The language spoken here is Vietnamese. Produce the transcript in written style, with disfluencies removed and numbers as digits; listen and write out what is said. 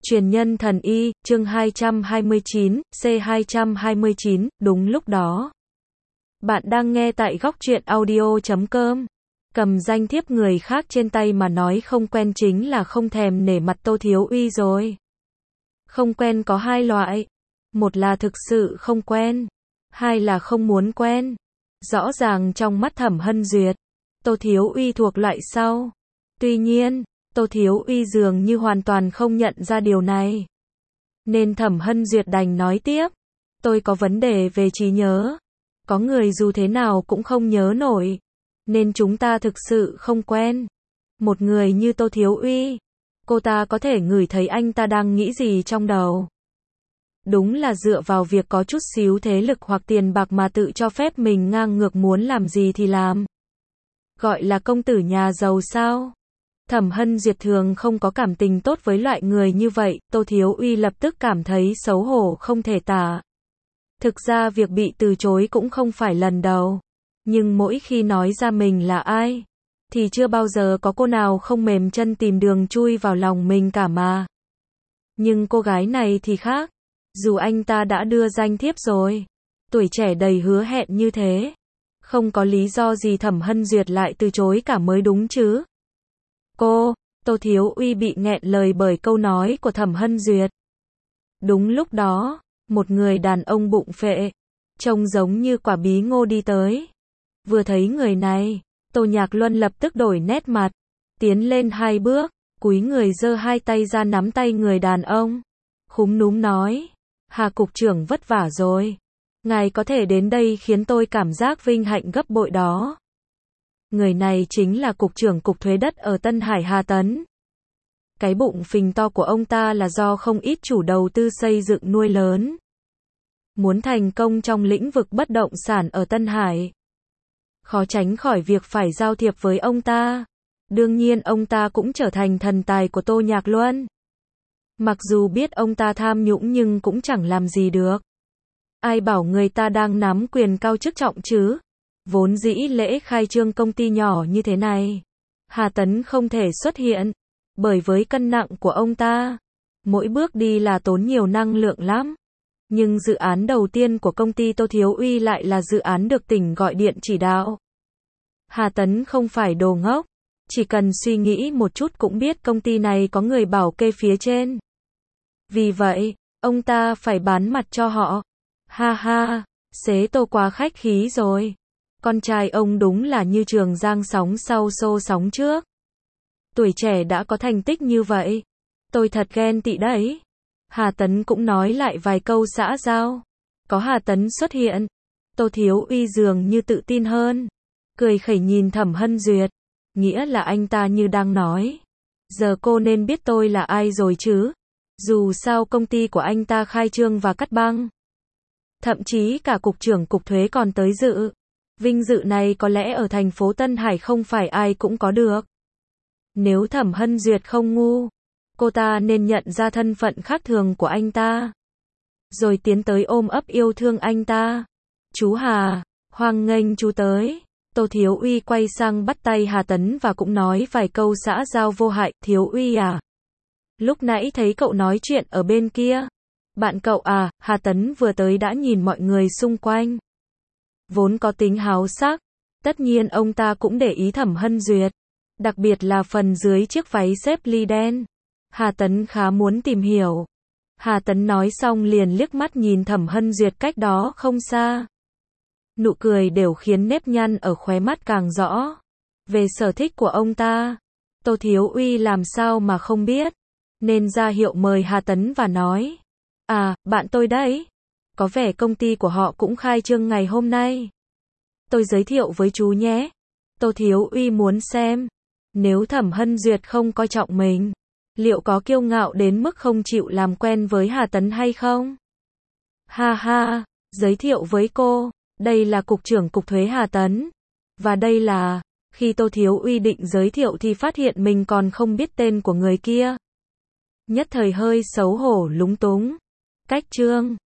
Truyền nhân thần y, chương 229, C229, đúng lúc đó. Bạn đang nghe tại góc truyện audio.com. Cầm danh thiếp người khác trên tay mà nói không quen chính là không thèm nể mặt Tô Thiếu Uy rồi. Không quen có hai loại. Một là thực sự không quen. Hai là không muốn quen. Rõ ràng trong mắt Thẩm Hân Duyệt, Tô Thiếu Uy thuộc loại sau. Tuy nhiên, Tô Thiếu Uy dường như hoàn toàn không nhận ra điều này. Nên Thẩm Hân Duyệt đành nói tiếp. Tôi có vấn đề về trí nhớ. Có người dù thế nào cũng không nhớ nổi. Nên chúng ta thực sự không quen. Một người như Tô Thiếu Uy, cô ta có thể ngửi thấy anh ta đang nghĩ gì trong đầu. Đúng là dựa vào việc có chút xíu thế lực hoặc tiền bạc mà tự cho phép mình ngang ngược muốn làm gì thì làm. Gọi là công tử nhà giàu sao? Thẩm Hân Duyệt thường không có cảm tình tốt với loại người như vậy, Tô Thiếu Uy lập tức cảm thấy xấu hổ không thể tả. Thực ra việc bị từ chối cũng không phải lần đầu. Nhưng mỗi khi nói ra mình là ai, thì chưa bao giờ có cô nào không mềm chân tìm đường chui vào lòng mình cả mà. Nhưng cô gái này thì khác. Dù anh ta đã đưa danh thiếp rồi, tuổi trẻ đầy hứa hẹn như thế, không có lý do gì Thẩm Hân Duyệt lại từ chối cả mới đúng chứ. Tô Thiếu Uy bị nghẹn lời bởi câu nói của Thẩm Hân Duyệt. Đúng lúc đó, một người đàn ông bụng phệ, trông giống như quả bí ngô đi tới. Vừa thấy người này, Tô Nhạc Luân lập tức đổi nét mặt, tiến lên 2 bước, cúi người giơ 2 tay ra nắm tay người đàn ông. Khúm núm nói, Hà cục trưởng vất vả rồi. Ngài có thể đến đây khiến tôi cảm giác vinh hạnh gấp bội đó. Người này chính là cục trưởng cục thuế đất ở Tân Hải Hà Tấn. Cái bụng phình to của ông ta là do không ít chủ đầu tư xây dựng nuôi lớn. Muốn thành công trong lĩnh vực bất động sản ở Tân Hải, khó tránh khỏi việc phải giao thiệp với ông ta. Đương nhiên ông ta cũng trở thành thần tài của Tô Nhạc Luân. Mặc dù biết ông ta tham nhũng nhưng cũng chẳng làm gì được. Ai bảo người ta đang nắm quyền cao chức trọng chứ? Vốn dĩ lễ khai trương công ty nhỏ như thế này, Hà Tấn không thể xuất hiện, bởi với cân nặng của ông ta, mỗi bước đi là tốn nhiều năng lượng lắm. Nhưng dự án đầu tiên của công ty Tô Thiếu Uy lại là dự án được tỉnh gọi điện chỉ đạo. Hà Tấn không phải đồ ngốc, chỉ cần suy nghĩ một chút cũng biết công ty này có người bảo kê phía trên. Vì vậy, ông ta phải bán mặt cho họ. Ha ha, sếp Tô quá khách khí rồi. Con trai ông đúng là như Trường Giang sóng sau xô sóng trước. Tuổi trẻ đã có thành tích như vậy. Tôi thật ghen tị đấy. Hà Tấn cũng nói lại vài câu xã giao. Có Hà Tấn xuất hiện, Tô Thiếu Uy dường như tự tin hơn. Cười khẩy nhìn Thẩm Hân Duyệt. Nghĩa là anh ta như đang nói, giờ cô nên biết tôi là ai rồi chứ. Dù sao công ty của anh ta khai trương và cắt băng. Thậm chí cả cục trưởng cục thuế còn tới dự. Vinh dự này có lẽ ở thành phố Tân Hải không phải ai cũng có được. Nếu Thẩm Hân Duyệt không ngu, cô ta nên nhận ra thân phận khác thường của anh ta, rồi tiến tới ôm ấp yêu thương anh ta. Chú Hà, hoan nghênh chú tới. Tô Thiếu Uy quay sang bắt tay Hà Tấn và cũng nói vài câu xã giao vô hại. Thiếu Uy à? Lúc nãy thấy cậu nói chuyện ở bên kia. Bạn cậu à? Hà Tấn vừa tới đã nhìn mọi người xung quanh. Vốn có tính háo sắc, tất nhiên ông ta cũng để ý Thẩm Hân Duyệt, đặc biệt là phần dưới chiếc váy xếp ly đen. Hà Tấn khá muốn tìm hiểu. Hà Tấn nói xong liền liếc mắt nhìn Thẩm Hân Duyệt cách đó không xa. Nụ cười đều khiến nếp nhăn ở khóe mắt càng rõ. Về sở thích của ông ta, Tô Thiếu Uy làm sao mà không biết, nên ra hiệu mời Hà Tấn và nói. À, bạn tôi đấy. Có vẻ công ty của họ cũng khai trương ngày hôm nay. Tôi giới thiệu với chú nhé. Tô Thiếu Uy muốn xem, nếu Thẩm Hân Duyệt không coi trọng mình, liệu có kiêu ngạo đến mức không chịu làm quen với Hà Tấn hay không? Ha ha, giới thiệu với cô, đây là cục trưởng cục thuế Hà Tấn. Và đây là, khi Tô Thiếu Uy định giới thiệu thì phát hiện mình còn không biết tên của người kia. Nhất thời hơi xấu hổ lúng túng. Cách trương.